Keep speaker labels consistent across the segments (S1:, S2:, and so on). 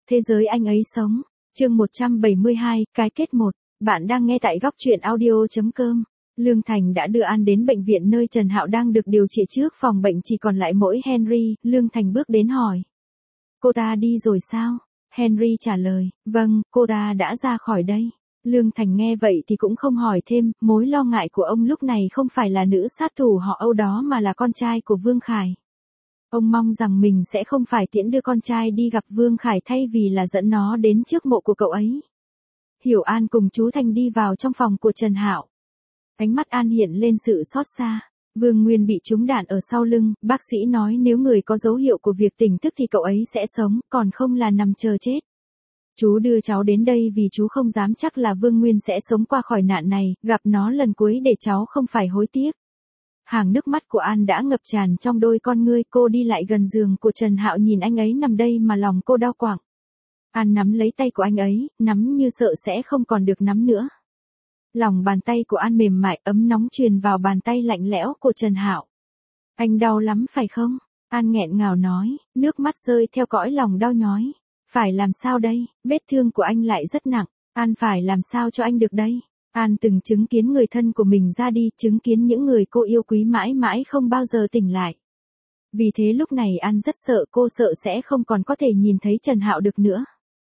S1: Thế giới anh ấy sống. Chương 172, cái kết 1. Bạn đang nghe tại góc truyện audio.com. Lương Thành đã đưa An đến bệnh viện nơi Trần Hạo đang được điều trị trước phòng bệnh chỉ còn lại mỗi Henry. Lương Thành bước đến hỏi. Cô ta đi rồi sao? Henry trả lời, vâng, cô ta đã ra khỏi đây. Lương Thành nghe vậy thì cũng không hỏi thêm, mối lo ngại của ông lúc này không phải là nữ sát thủ họ Âu đó mà là con trai của Vương Khải. Ông mong rằng mình sẽ không phải tiễn đưa con trai đi gặp Vương Khải thay vì là dẫn nó đến trước mộ của cậu ấy. Hiểu An cùng chú Thanh đi vào trong phòng của Trần Hạo. Ánh mắt An hiện lên sự xót xa. Vương Nguyên bị trúng đạn ở sau lưng, bác sĩ nói nếu người có dấu hiệu của việc tỉnh thức thì cậu ấy sẽ sống, còn không là nằm chờ chết. Chú đưa cháu đến đây vì chú không dám chắc là Vương Nguyên sẽ sống qua khỏi nạn này, gặp nó lần cuối để cháu không phải hối tiếc. Hàng nước mắt của An đã ngập tràn trong đôi con ngươi, cô đi lại gần giường của Trần Hạo nhìn anh ấy nằm đây mà lòng cô đau quặn. An nắm lấy tay của anh ấy, nắm như sợ sẽ không còn được nắm nữa. Lòng bàn tay của An mềm mại ấm nóng truyền vào bàn tay lạnh lẽo của Trần Hạo. Anh đau lắm phải không? An nghẹn ngào nói, nước mắt rơi theo cõi lòng đau nhói. Phải làm sao đây, vết thương của anh lại rất nặng, An phải làm sao cho anh được đây? An từng chứng kiến người thân của mình ra đi, chứng kiến những người cô yêu quý mãi mãi không bao giờ tỉnh lại. Vì thế lúc này An rất sợ, cô sợ sẽ không còn có thể nhìn thấy Trần Hạo được nữa.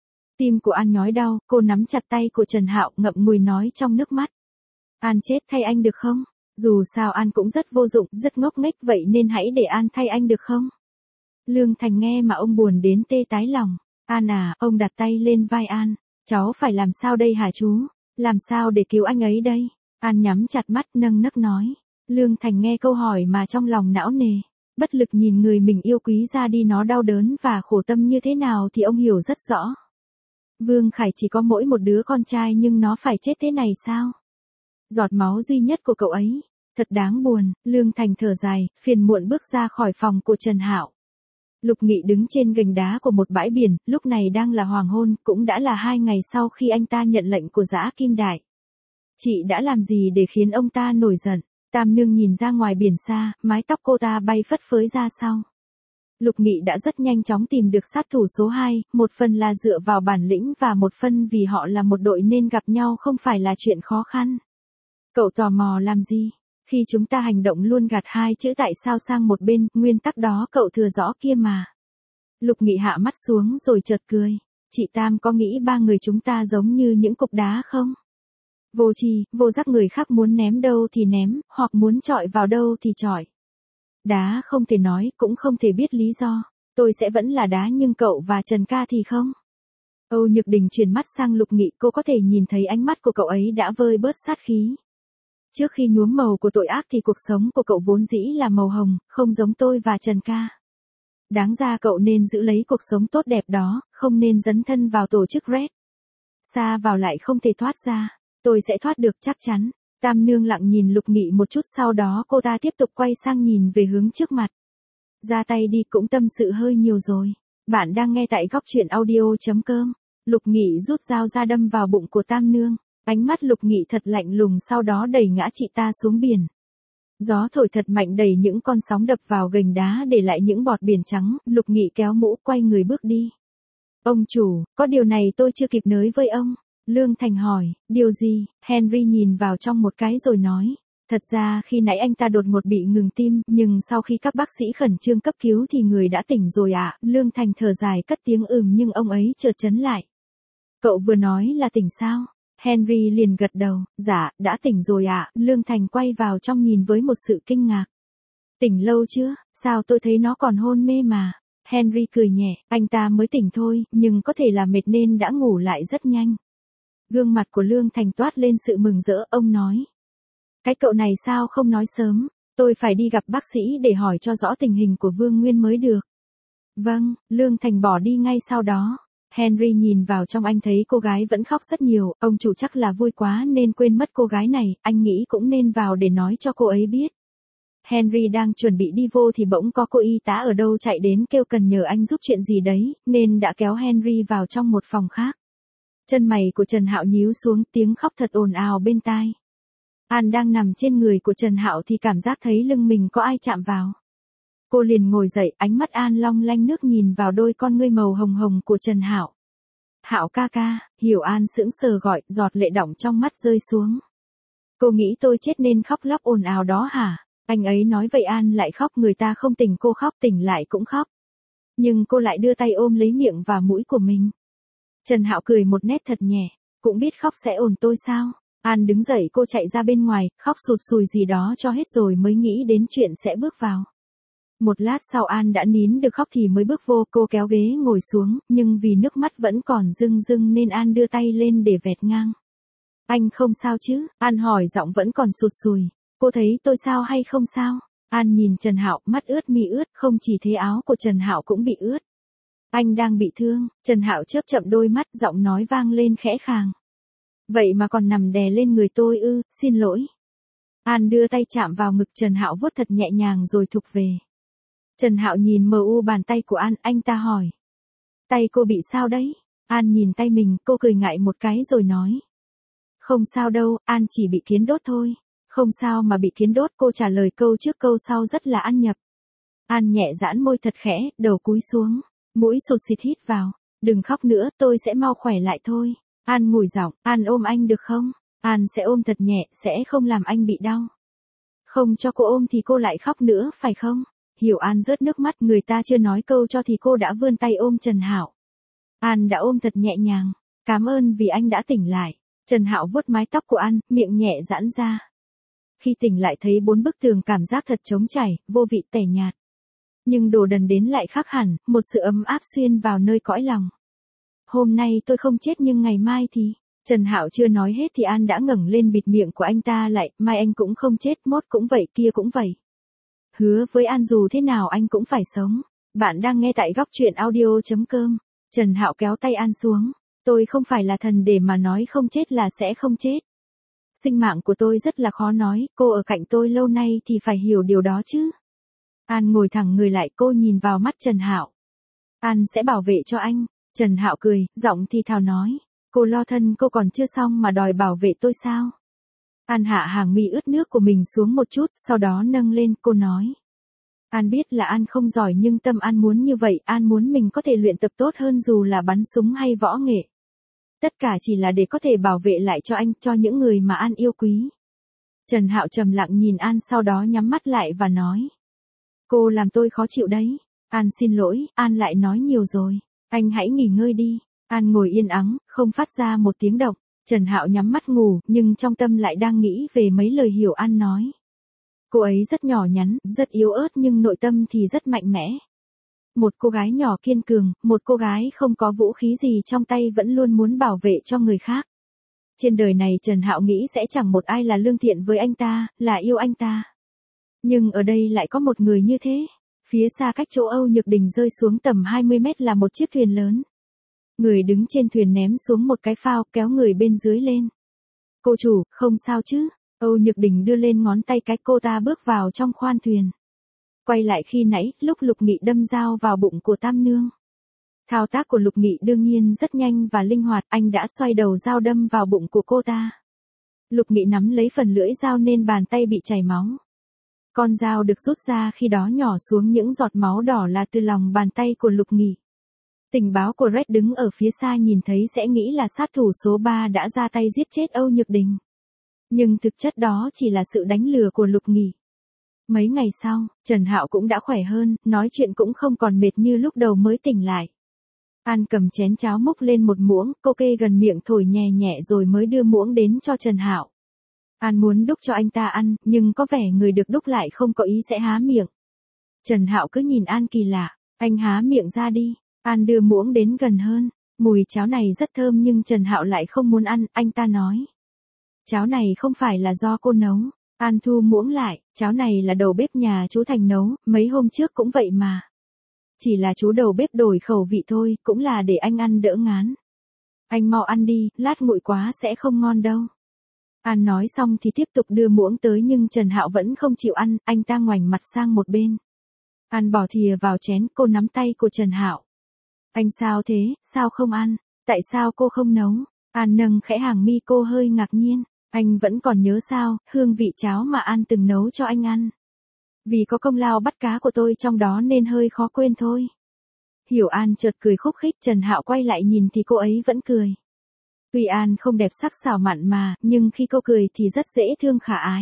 S1: Tim của An nhói đau, cô nắm chặt tay của Trần Hạo ngậm ngùi nói trong nước mắt. An chết thay anh được không? Dù sao An cũng rất vô dụng, rất ngốc nghếch vậy nên hãy để An thay anh được không? Lương Thành nghe mà ông buồn đến tê tái lòng. An à, ông đặt tay lên vai An. Cháu phải làm sao đây hả chú? Làm sao để cứu anh ấy đây? An nhắm chặt mắt nâng nấc nói. Lương Thành nghe câu hỏi mà trong lòng não nề. Bất lực nhìn người mình yêu quý ra đi, nó đau đớn và khổ tâm như thế nào thì ông hiểu rất rõ. Vương Khải chỉ có mỗi một đứa con trai nhưng nó phải chết thế này sao? Giọt máu duy nhất của cậu ấy. Thật đáng buồn. Lương Thành thở dài, phiền muộn bước ra khỏi phòng của Trần Hạo. Lục Nghị đứng trên gành đá của một bãi biển, lúc này đang là hoàng hôn, cũng đã là 2 ngày sau khi anh ta nhận lệnh của Dã Kim Đại. Chị đã làm gì để khiến ông ta nổi giận? Tam Nương nhìn ra ngoài biển xa, mái tóc cô ta bay phất phới ra sau. Lục Nghị đã rất nhanh chóng tìm được sát thủ số 2, một phần là dựa vào bản lĩnh và một phần vì họ là một đội nên gặp nhau không phải là chuyện khó khăn. Cậu tò mò làm gì? Khi chúng ta hành động luôn gạt 2 chữ tại sao sang một bên, nguyên tắc đó cậu thừa rõ kia mà. Lục Nghị hạ mắt xuống rồi chợt cười. Chị Tam có nghĩ 3 người chúng ta giống như những cục đá không? Vô tri, vô giác, người khác muốn ném đâu thì ném, hoặc muốn chọi vào đâu thì chọi. Đá không thể nói, cũng không thể biết lý do. Tôi sẽ vẫn là đá nhưng cậu và Trần ca thì không. Âu Nhược Đình chuyển mắt sang Lục Nghị, cô có thể nhìn thấy ánh mắt của cậu ấy đã vơi bớt sát khí. Trước khi nhuốm màu của tội ác thì cuộc sống của cậu vốn dĩ là màu hồng, không giống tôi và Trần ca. Đáng ra cậu nên giữ lấy cuộc sống tốt đẹp đó, không nên dấn thân vào tổ chức Red. Xa vào lại không thể thoát ra. Tôi sẽ thoát được chắc chắn. Tam Nương lặng nhìn Lục Nghị một chút, sau đó cô ta tiếp tục quay sang nhìn về hướng trước mặt. Ra tay đi, cũng tâm sự hơi nhiều rồi. Bạn đang nghe tại góc truyện audio.com. Lục Nghị rút dao ra đâm vào bụng của Tam Nương. Ánh mắt Lục Nghị thật lạnh lùng, sau đó đẩy ngã chị ta xuống biển. Gió thổi thật mạnh đẩy những con sóng đập vào gành đá để lại những bọt biển trắng. Lục Nghị kéo mũ quay người bước đi. Ông chủ, có điều này tôi chưa kịp nói với ông. Lương Thành hỏi, điều gì? Henry nhìn vào trong một cái rồi nói. Thật ra khi nãy anh ta đột ngột bị ngừng tim, nhưng sau khi các bác sĩ khẩn trương cấp cứu thì người đã tỉnh rồi ạ. Lương Thành thở dài cất tiếng nhưng ông ấy chợt chấn lại. Cậu vừa nói là tỉnh sao? Henry liền gật đầu, dạ, đã tỉnh rồi ạ. Lương Thành quay vào trong nhìn với một sự kinh ngạc. Tỉnh lâu chưa? Sao tôi thấy nó còn hôn mê mà. Henry cười nhẹ, anh ta mới tỉnh thôi, nhưng có thể là mệt nên đã ngủ lại rất nhanh. Gương mặt của Lương Thành toát lên sự mừng rỡ, ông nói. Cái cậu này sao không nói sớm, tôi phải đi gặp bác sĩ để hỏi cho rõ tình hình của Vương Nguyên mới được. Vâng, Lương Thành bỏ đi ngay sau đó. Henry nhìn vào trong, anh thấy cô gái vẫn khóc rất nhiều, ông chủ chắc là vui quá nên quên mất cô gái này, anh nghĩ cũng nên vào để nói cho cô ấy biết. Henry đang chuẩn bị đi vô thì bỗng có cô y tá ở đâu chạy đến kêu cần nhờ anh giúp chuyện gì đấy, nên đã kéo Henry vào trong một phòng khác. Chân mày của Trần Hạo nhíu xuống, tiếng khóc thật ồn ào bên tai. An đang nằm trên người của Trần Hạo thì cảm giác thấy lưng mình có ai chạm vào. Cô liền ngồi dậy, ánh mắt An long lanh nước nhìn vào đôi con ngươi màu hồng hồng của Trần Hạo. Hạo ca ca, Hiểu An sững sờ gọi, giọt lệ đọng trong mắt rơi xuống. Cô nghĩ tôi chết nên khóc lóc ồn ào đó hả? Anh ấy nói vậy An lại khóc, người ta không tỉnh cô khóc, tỉnh lại cũng khóc. Nhưng cô lại đưa tay ôm lấy miệng và mũi của mình. Trần Hạo cười một nét thật nhẹ, cũng biết khóc sẽ ồn tôi sao? An đứng dậy, cô chạy ra bên ngoài, khóc sụt sùi gì đó cho hết rồi mới nghĩ đến chuyện sẽ bước vào. Một lát sau An đã nín được khóc thì mới bước vô, cô kéo ghế ngồi xuống, nhưng vì nước mắt vẫn còn rưng rưng nên An đưa tay lên để vẹt ngang. Anh không sao chứ? An hỏi giọng vẫn còn sụt sùi. Cô thấy tôi sao hay không sao? An nhìn Trần Hạo, mắt ướt mi ướt, không chỉ thế áo của Trần Hạo cũng bị ướt. Anh đang bị thương. Trần Hạo chớp chậm đôi mắt, giọng nói vang lên khẽ khàng. Vậy mà còn nằm đè lên người tôi ư? Xin lỗi. An đưa tay chạm vào ngực Trần Hạo, vuốt thật nhẹ nhàng rồi thụp về. Trần Hạo nhìn mờ u bàn tay của An, anh ta hỏi. Tay cô bị sao đấy? An nhìn tay mình, cô cười ngại một cái rồi nói. Không sao đâu, An chỉ bị kiến đốt thôi. Không sao mà bị kiến đốt, cô trả lời câu trước câu sau rất là ăn nhập. An nhẹ giãn môi thật khẽ, đầu cúi xuống, mũi sụt xịt hít vào. Đừng khóc nữa, tôi sẽ mau khỏe lại thôi. An ngủi giọng, An ôm anh được không? An sẽ ôm thật nhẹ, sẽ không làm anh bị đau. Không cho cô ôm thì cô lại khóc nữa, phải không? Hiểu An rớt nước mắt, người ta chưa nói câu cho thì cô đã vươn tay ôm Trần Hạo. An đã ôm thật nhẹ nhàng. Cảm ơn vì anh đã tỉnh lại. Trần Hạo vuốt mái tóc của An, miệng nhẹ giãn ra. Khi tỉnh lại thấy 4 bức tường, cảm giác thật trống trải, vô vị, tẻ nhạt. Nhưng đồ đần đến lại khác hẳn, một sự ấm áp xuyên vào nơi cõi lòng. Hôm nay tôi không chết nhưng ngày mai thì... Trần Hạo chưa nói hết thì An đã ngẩng lên bịt miệng của anh ta lại, mai anh cũng không chết, mốt cũng vậy, kia cũng vậy. Hứa với An dù thế nào anh cũng phải sống. Bạn đang nghe tại góc truyện audio.com. Trần Hạo kéo tay An xuống. Tôi không phải là thần để mà nói không chết là sẽ không chết. Sinh mạng của tôi rất là khó nói, cô ở cạnh tôi lâu nay thì phải hiểu điều đó chứ. An ngồi thẳng người lại, cô nhìn vào mắt Trần Hạo. An sẽ bảo vệ cho anh. Trần Hạo cười, giọng thì thào nói. Cô lo thân cô còn chưa xong mà đòi bảo vệ tôi sao? An hạ hàng mi ướt nước của mình xuống một chút, sau đó nâng lên, cô nói. An biết là An không giỏi nhưng tâm An muốn như vậy, An muốn mình có thể luyện tập tốt hơn dù là bắn súng hay võ nghệ. Tất cả chỉ là để có thể bảo vệ lại cho anh, cho những người mà An yêu quý. Trần Hạo trầm lặng nhìn An, sau đó nhắm mắt lại và nói. Cô làm tôi khó chịu đấy. An xin lỗi, An lại nói nhiều rồi. Anh hãy nghỉ ngơi đi. An ngồi yên ắng, không phát ra một tiếng động. Trần Hạo nhắm mắt ngủ, nhưng trong tâm lại đang nghĩ về mấy lời Hiểu An nói. Cô ấy rất nhỏ nhắn, rất yếu ớt nhưng nội tâm thì rất mạnh mẽ. Một cô gái nhỏ kiên cường, một cô gái không có vũ khí gì trong tay vẫn luôn muốn bảo vệ cho người khác. Trên đời này Trần Hạo nghĩ sẽ chẳng một ai là lương thiện với anh ta, là yêu anh ta. Nhưng ở đây lại có một người như thế. Phía xa cách chỗ Âu Nhược Đình rơi xuống tầm 20 mét là một chiếc thuyền lớn. Người đứng trên thuyền ném xuống một cái phao, kéo người bên dưới lên. Cô chủ, không sao chứ? Âu Nhược Đình đưa lên ngón tay cái, cô ta bước vào trong khoang thuyền. Quay lại khi nãy, lúc Lục Nghị đâm dao vào bụng của Tam Nương. Thao tác của Lục Nghị đương nhiên rất nhanh và linh hoạt, anh đã xoay đầu dao đâm vào bụng của cô ta. Lục Nghị nắm lấy phần lưỡi dao nên bàn tay bị chảy máu. Con dao được rút ra khi đó nhỏ xuống những giọt máu đỏ là từ lòng bàn tay của Lục Nghị. Tình báo của Red đứng ở phía xa nhìn thấy sẽ nghĩ là sát thủ số 3 đã ra tay giết chết Âu Nhược Đình. Nhưng thực chất đó chỉ là sự đánh lừa của Lục Nghị. Mấy ngày sau, Trần Hạo cũng đã khỏe hơn, nói chuyện cũng không còn mệt như lúc đầu mới tỉnh lại. An cầm chén cháo múc lên một muỗng, cô kê gần miệng thổi nhẹ nhẹ rồi mới đưa muỗng đến cho Trần Hạo. An muốn đút cho anh ta ăn, nhưng có vẻ người được đút lại không có ý sẽ há miệng. Trần Hạo cứ nhìn An kỳ lạ, anh há miệng ra đi. An đưa muỗng đến gần hơn, mùi cháo này rất thơm nhưng Trần Hạo lại không muốn ăn, anh ta nói. Cháo này không phải là do cô nấu. An thu muỗng lại, cháo này là đầu bếp nhà chú Thành nấu, mấy hôm trước cũng vậy mà. Chỉ là chú đầu bếp đổi khẩu vị thôi, cũng là để anh ăn đỡ ngán. Anh mau ăn đi, lát nguội quá sẽ không ngon đâu. An nói xong thì tiếp tục đưa muỗng tới nhưng Trần Hạo vẫn không chịu ăn, anh ta ngoảnh mặt sang một bên. An bỏ thìa vào chén, cô nắm tay của Trần Hạo. Anh sao thế, sao không ăn, tại sao cô không nấu? An nâng khẽ hàng mi, cô hơi ngạc nhiên. Anh vẫn còn nhớ sao, hương vị cháo mà An từng nấu cho anh ăn. Vì có công lao bắt cá của tôi trong đó nên hơi khó quên thôi. Hiểu An chợt cười khúc khích, Trần Hạo quay lại nhìn thì cô ấy vẫn cười. Tuy An không đẹp sắc sảo mặn mà, nhưng khi cô cười thì rất dễ thương khả ái.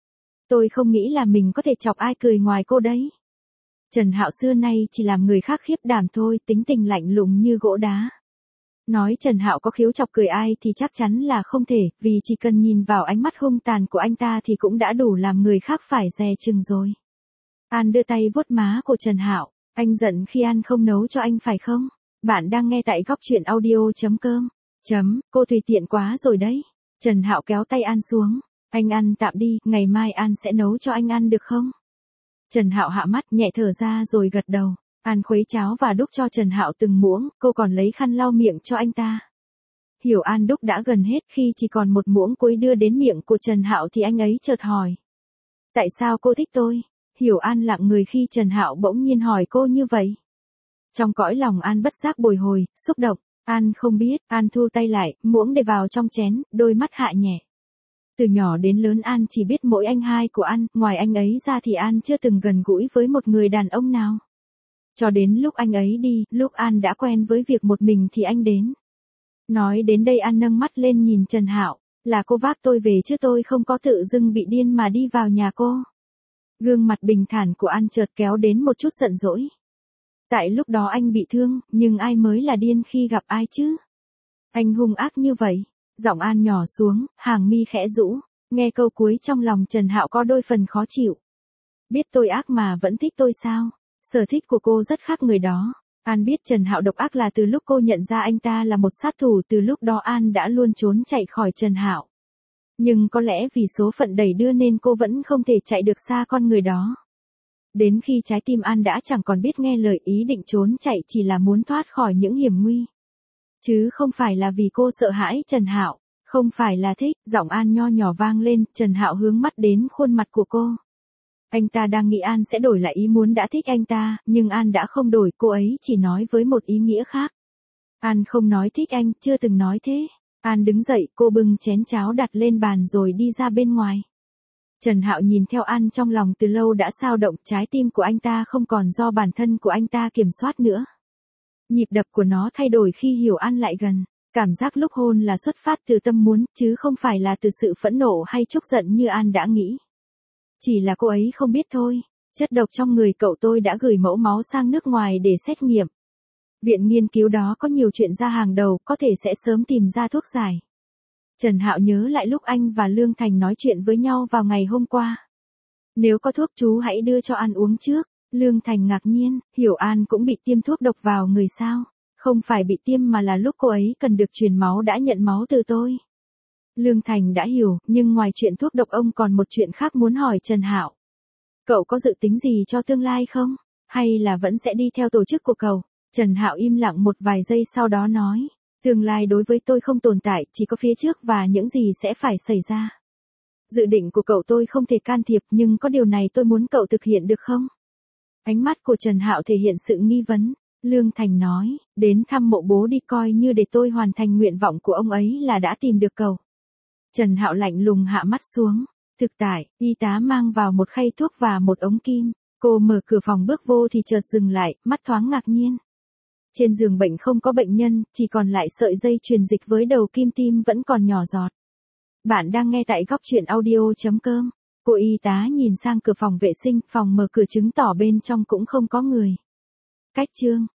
S1: Tôi không nghĩ là mình có thể chọc ai cười ngoài cô đấy. Trần Hạo xưa nay chỉ làm người khác khiếp đảm thôi, tính tình lạnh lùng như gỗ đá. Nói Trần Hạo có khiếu chọc cười ai thì chắc chắn là không thể, vì chỉ cần nhìn vào ánh mắt hung tàn của anh ta thì cũng đã đủ làm người khác phải dè chừng rồi. An đưa tay vuốt má của Trần Hạo, anh giận khi An không nấu cho anh phải không? Bạn đang nghe tại góc truyện audio.com. Cô tùy tiện quá rồi đấy. Trần Hạo kéo tay An xuống. Anh ăn tạm đi, ngày mai An sẽ nấu cho anh ăn được không? Trần Hạo hạ mắt nhẹ thở ra rồi gật đầu. An khuấy cháo và đút cho Trần Hạo từng muỗng, cô còn lấy khăn lau miệng cho anh ta. Hiểu An đút đã gần hết, khi chỉ còn một muỗng cuối đưa đến miệng của Trần Hạo thì anh ấy chợt hỏi. Tại sao cô thích tôi? Hiểu An lặng người khi Trần Hạo bỗng nhiên hỏi cô như vậy. Trong cõi lòng An bất giác bồi hồi, xúc động. An không biết, An thu tay lại, muỗng để vào trong chén, đôi mắt hạ nhẹ. Từ nhỏ đến lớn An chỉ biết mỗi anh hai của An, ngoài anh ấy ra thì An chưa từng gần gũi với một người đàn ông nào. Cho đến lúc anh ấy đi, lúc An đã quen với việc một mình thì anh đến. Nói đến đây An nâng mắt lên nhìn Trần Hạo, là cô vác tôi về chứ tôi không có tự dưng bị điên mà đi vào nhà cô. Gương mặt bình thản của An chợt kéo đến một chút giận dỗi. Tại lúc đó anh bị thương, nhưng ai mới là điên khi gặp ai chứ? Anh hung ác như vậy. Giọng An nhỏ xuống, hàng mi khẽ rũ. Nghe câu cuối trong lòng Trần Hạo có đôi phần khó chịu. Biết tôi ác mà vẫn thích tôi sao? Sở thích của cô rất khác người đó. An biết Trần Hạo độc ác là từ lúc cô nhận ra anh ta là một sát thủ, từ lúc đó An đã luôn trốn chạy khỏi Trần Hạo. Nhưng có lẽ vì số phận đẩy đưa nên cô vẫn không thể chạy được xa con người đó. Đến khi trái tim An đã chẳng còn biết nghe lời, ý định trốn chạy chỉ là muốn thoát khỏi những hiểm nguy. Chứ không phải là vì cô sợ hãi Trần Hạo, không phải là thích, giọng An nho nhỏ vang lên, Trần Hạo hướng mắt đến khuôn mặt của cô. Anh ta đang nghĩ An sẽ đổi lại ý muốn đã thích anh ta, nhưng An đã không đổi, cô ấy chỉ nói với một ý nghĩa khác. An không nói thích anh, chưa từng nói thế. An đứng dậy, cô bưng chén cháo đặt lên bàn rồi đi ra bên ngoài. Trần Hạo nhìn theo An trong lòng từ lâu đã xao động, trái tim của anh ta không còn do bản thân của anh ta kiểm soát nữa. Nhịp đập của nó thay đổi khi hiểu An lại gần. Cảm giác lúc hôn là xuất phát từ tâm muốn, chứ không phải là từ sự phẫn nộ hay chốc giận như An đã nghĩ. Chỉ là cô ấy không biết thôi. Chất độc trong người cậu tôi đã gửi mẫu máu sang nước ngoài để xét nghiệm. Viện nghiên cứu đó có nhiều chuyện ra hàng đầu, có thể sẽ sớm tìm ra thuốc giải. Trần Hạo nhớ lại lúc anh và Lương Thành nói chuyện với nhau vào ngày hôm qua. Nếu có thuốc chú hãy đưa cho An uống trước. Lương Thành ngạc nhiên, Hiểu An cũng bị tiêm thuốc độc vào người sao? Không phải bị tiêm mà là lúc cô ấy cần được truyền máu đã nhận máu từ tôi. Lương Thành đã hiểu, nhưng ngoài chuyện thuốc độc ông còn một chuyện khác muốn hỏi Trần Hạo. Cậu có dự tính gì cho tương lai không? Hay là vẫn sẽ đi theo tổ chức của cậu? Trần Hạo im lặng một vài giây sau đó nói. Tương lai đối với tôi không tồn tại, chỉ có phía trước và những gì sẽ phải xảy ra. Dự định của cậu tôi không thể can thiệp, nhưng có điều này tôi muốn cậu thực hiện được không? Ánh mắt của Trần Hạo thể hiện sự nghi vấn. Lương Thành nói, đến thăm mộ bố đi, coi như để tôi hoàn thành nguyện vọng của ông ấy là đã tìm được cậu. Trần Hạo lạnh lùng hạ mắt xuống. Thực tại, y tá mang vào một khay thuốc và một ống kim. Cô mở cửa phòng bước vô thì chợt dừng lại, mắt thoáng ngạc nhiên. Trên giường bệnh không có bệnh nhân, chỉ còn lại sợi dây truyền dịch với đầu kim tim vẫn còn nhỏ giọt. Bạn đang nghe tại góc truyện audio.com. Cô y tá nhìn sang cửa phòng vệ sinh, phòng mở cửa chứng tỏ bên trong cũng không có người. Cách chương